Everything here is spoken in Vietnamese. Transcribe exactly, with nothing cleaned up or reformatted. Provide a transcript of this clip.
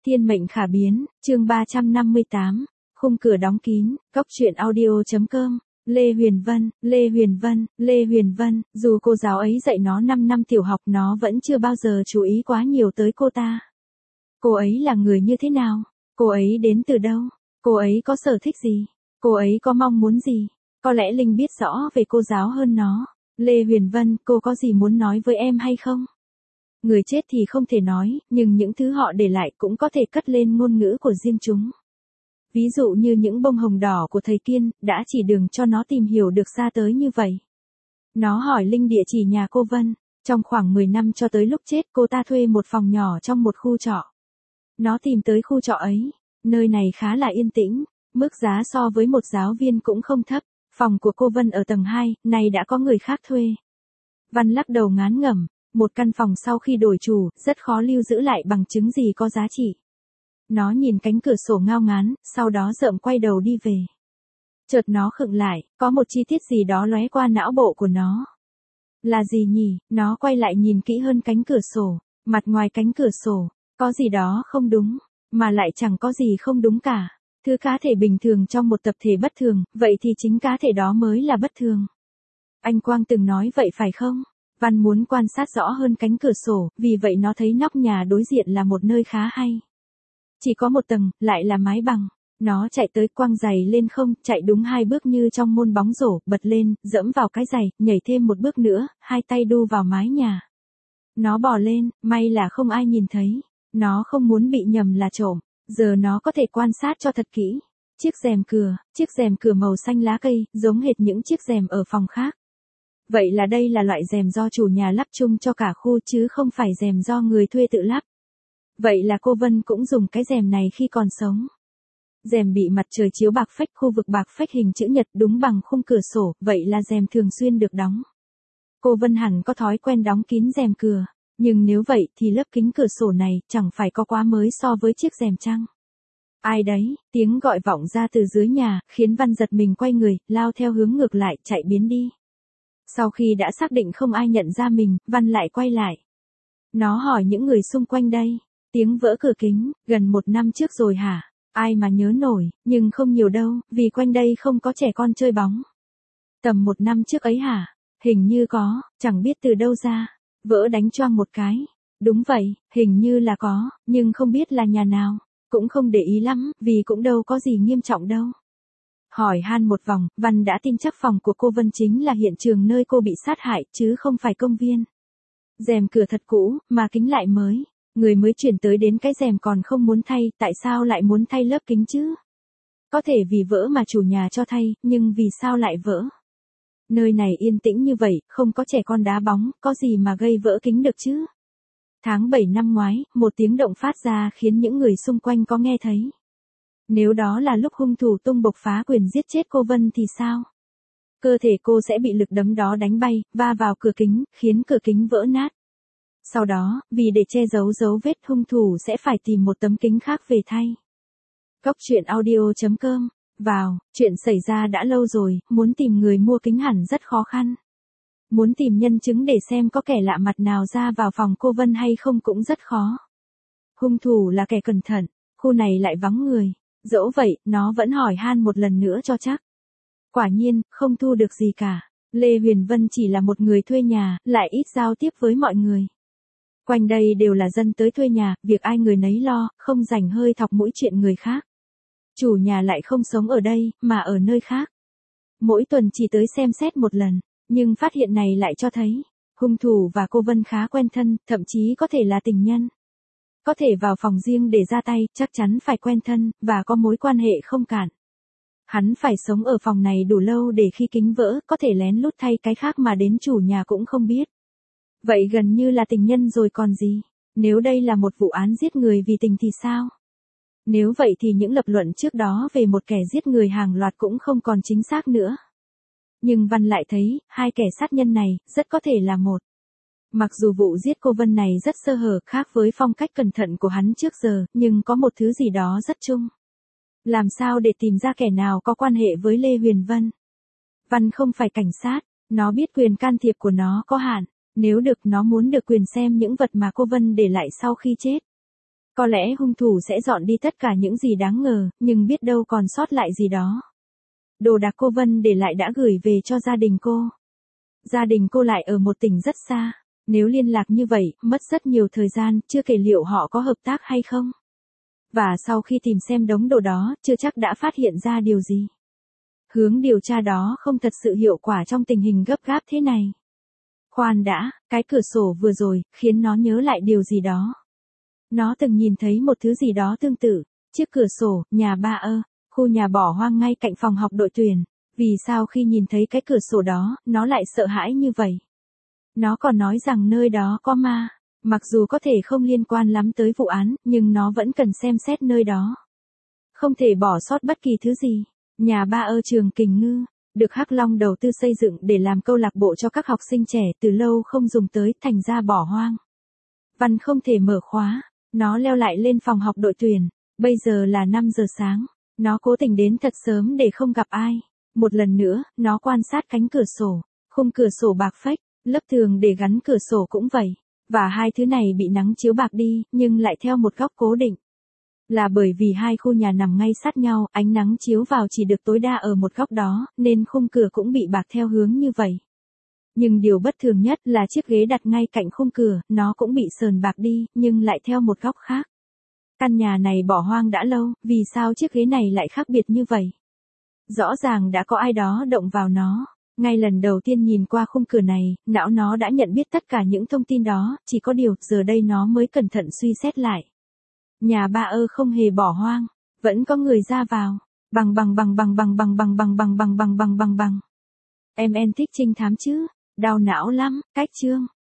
Thiên mệnh khả biến, chương ba trăm năm mươi tám, khung cửa đóng kín, góc truyện audio.com, Lê Huyền Vân, Lê Huyền Vân, Lê Huyền Vân, dù cô giáo ấy dạy nó năm năm tiểu học nó vẫn chưa bao giờ chú ý quá nhiều tới cô ta. Cô ấy là người như thế nào? Cô ấy đến từ đâu? Cô ấy có sở thích gì? Cô ấy có mong muốn gì? Có lẽ Linh biết rõ về cô giáo hơn nó. Lê Huyền Vân, cô có gì muốn nói với em hay không? Người chết thì không thể nói, nhưng những thứ họ để lại cũng có thể cất lên ngôn ngữ của riêng chúng. Ví dụ như những bông hồng đỏ của thầy Kiên, đã chỉ đường cho nó tìm hiểu được ra tới như vậy. Nó hỏi Linh địa chỉ nhà cô Vân. Trong khoảng mười năm cho tới lúc chết cô ta thuê một phòng nhỏ trong một khu trọ. Nó tìm tới khu trọ ấy. Nơi này khá là yên tĩnh, mức giá so với một giáo viên cũng không thấp. Phòng của cô Vân ở tầng hai, này đã có người khác thuê. Văn lắc đầu ngán ngẩm. Một căn phòng sau khi đổi chủ, rất khó lưu giữ lại bằng chứng gì có giá trị. Nó nhìn cánh cửa sổ ngao ngán, sau đó rợm quay đầu đi về. Chợt nó khựng lại, có một chi tiết gì đó lóe qua não bộ của nó. Là gì nhỉ? Nó quay lại nhìn kỹ hơn cánh cửa sổ. Mặt ngoài cánh cửa sổ, có gì đó không đúng, mà lại chẳng có gì không đúng cả. Thứ cá thể bình thường trong một tập thể bất thường, vậy thì chính cá thể đó mới là bất thường. Anh Quang từng nói vậy phải không? Văn muốn quan sát rõ hơn cánh cửa sổ, vì vậy nó thấy nóc nhà đối diện là một nơi khá hay. Chỉ có một tầng, lại là mái bằng. Nó chạy tới quăng giày lên không, chạy đúng hai bước như trong môn bóng rổ, bật lên, dẫm vào cái giày, nhảy thêm một bước nữa, hai tay đu vào mái nhà. Nó bò lên, may là không ai nhìn thấy. Nó không muốn bị nhầm là trộm, giờ nó có thể quan sát cho thật kỹ. Chiếc rèm cửa, chiếc rèm cửa màu xanh lá cây, giống hệt những chiếc rèm ở phòng khác. Vậy là đây là loại rèm do chủ nhà lắp chung cho cả khu chứ không phải rèm do người thuê tự lắp. Vậy là cô Vân cũng dùng cái rèm này khi còn sống. Rèm bị mặt trời chiếu bạc phách, khu vực bạc phách hình chữ nhật đúng bằng khung cửa sổ, vậy là rèm thường xuyên được đóng. Cô Vân hẳn có thói quen đóng kín rèm cửa, nhưng nếu vậy thì lớp kính cửa sổ này chẳng phải có quá mới so với chiếc rèm chăng? Ai đấy? Tiếng gọi vọng ra từ dưới nhà, khiến Văn giật mình quay người, lao theo hướng ngược lại, chạy biến đi. Sau khi đã xác định không ai nhận ra mình, Văn lại quay lại. Nó hỏi những người xung quanh đây. Tiếng vỡ cửa kính, gần một năm trước rồi hả? Ai mà nhớ nổi, nhưng không nhiều đâu, vì quanh đây không có trẻ con chơi bóng. Tầm một năm trước ấy hả? Hình như có, chẳng biết từ đâu ra. Vỡ đánh choang một cái. Đúng vậy, hình như là có, nhưng không biết là nhà nào. Cũng không để ý lắm, vì cũng đâu có gì nghiêm trọng đâu. Hỏi han một vòng, Văn đã tin chắc phòng của cô Vân chính là hiện trường nơi cô bị sát hại, chứ không phải công viên. Rèm cửa thật cũ, mà kính lại mới. Người mới chuyển tới đến cái rèm còn không muốn thay, tại sao lại muốn thay lớp kính chứ? Có thể vì vỡ mà chủ nhà cho thay, nhưng vì sao lại vỡ? Nơi này yên tĩnh như vậy, không có trẻ con đá bóng, có gì mà gây vỡ kính được chứ? Tháng bảy năm ngoái, một tiếng động phát ra khiến những người xung quanh có nghe thấy. Nếu đó là lúc hung thủ tung bộc phá quyền giết chết cô Vân thì sao? Cơ thể cô sẽ bị lực đấm đó đánh bay, va vào cửa kính, khiến cửa kính vỡ nát. Sau đó, vì để che giấu dấu vết hung thủ sẽ phải tìm một tấm kính khác về thay. Góc truyện audio.com, vào, chuyện xảy ra đã lâu rồi, muốn tìm người mua kính hẳn rất khó khăn. Muốn tìm nhân chứng để xem có kẻ lạ mặt nào ra vào phòng cô Vân hay không cũng rất khó. Hung thủ là kẻ cẩn thận, khu này lại vắng người. Dẫu vậy, nó vẫn hỏi han một lần nữa cho chắc. Quả nhiên, không thu được gì cả. Lê Huyền Vân chỉ là một người thuê nhà, lại ít giao tiếp với mọi người. Quanh đây đều là dân tới thuê nhà, việc ai người nấy lo, không rảnh hơi thọc mũi chuyện người khác. Chủ nhà lại không sống ở đây, mà ở nơi khác. Mỗi tuần chỉ tới xem xét một lần, nhưng phát hiện này lại cho thấy, hung thủ và cô Vân khá quen thân, thậm chí có thể là tình nhân. Có thể vào phòng riêng để ra tay, chắc chắn phải quen thân, và có mối quan hệ không cản. Hắn phải sống ở phòng này đủ lâu để khi kính vỡ, có thể lén lút thay cái khác mà đến chủ nhà cũng không biết. Vậy gần như là tình nhân rồi còn gì. Nếu đây là một vụ án giết người vì tình thì sao? Nếu vậy thì những lập luận trước đó về một kẻ giết người hàng loạt cũng không còn chính xác nữa. Nhưng Văn lại thấy, hai kẻ sát nhân này, rất có thể là một. Mặc dù vụ giết cô Vân này rất sơ hở, khác với phong cách cẩn thận của hắn trước giờ, nhưng có một thứ gì đó rất chung. Làm sao để tìm ra kẻ nào có quan hệ với Lê Huyền Vân? Văn không phải cảnh sát, nó biết quyền can thiệp của nó có hạn. Nếu được, nó muốn được quyền xem những vật mà cô Vân để lại sau khi chết. Có lẽ hung thủ sẽ dọn đi tất cả những gì đáng ngờ, nhưng biết đâu còn sót lại gì đó. Đồ đạc cô Vân để lại đã gửi về cho gia đình cô. Gia đình cô lại ở một tỉnh rất xa. Nếu liên lạc như vậy, mất rất nhiều thời gian, chưa kể liệu họ có hợp tác hay không. Và sau khi tìm xem đống đồ đó, chưa chắc đã phát hiện ra điều gì. Hướng điều tra đó không thật sự hiệu quả trong tình hình gấp gáp thế này. Khoan đã, cái cửa sổ vừa rồi, khiến nó nhớ lại điều gì đó. Nó từng nhìn thấy một thứ gì đó tương tự, chiếc cửa sổ, nhà ba ơ, khu nhà bỏ hoang ngay cạnh phòng học đội tuyển. Vì sao khi nhìn thấy cái cửa sổ đó, nó lại sợ hãi như vậy? Nó còn nói rằng nơi đó có ma. Mặc dù có thể không liên quan lắm tới vụ án, nhưng nó vẫn cần xem xét nơi đó. Không thể bỏ sót bất kỳ thứ gì. Nhà ba ơ trường Kình Ngư, được Hắc Long đầu tư xây dựng để làm câu lạc bộ cho các học sinh trẻ, từ lâu không dùng tới, thành ra bỏ hoang. Văn không thể mở khóa, nó leo lại lên phòng học đội tuyển. Bây giờ là năm giờ sáng, nó cố tình đến thật sớm để không gặp ai. Một lần nữa, nó quan sát cánh cửa sổ, khung cửa sổ bạc phách, lớp tường để gắn cửa sổ cũng vậy. Và hai thứ này bị nắng chiếu bạc đi, nhưng lại theo một góc cố định. Là bởi vì hai khu nhà nằm ngay sát nhau, ánh nắng chiếu vào chỉ được tối đa ở một góc đó, nên khung cửa cũng bị bạc theo hướng như vậy. Nhưng điều bất thường nhất là chiếc ghế đặt ngay cạnh khung cửa, nó cũng bị sờn bạc đi, nhưng lại theo một góc khác. Căn nhà này bỏ hoang đã lâu, vì sao chiếc ghế này lại khác biệt như vậy? Rõ ràng đã có ai đó động vào nó. Ngay lần đầu tiên nhìn qua khung cửa này, não nó đã nhận biết tất cả những thông tin đó, chỉ có điều giờ đây nó mới cẩn thận suy xét lại. Nhà ba ơ không hề bỏ hoang, vẫn có người ra vào. Bằng bằng bằng bằng bằng bằng bằng bằng bằng bằng bằng bằng bằng bằng. Em en thích trinh thám chứ? Đau não lắm, cách chương.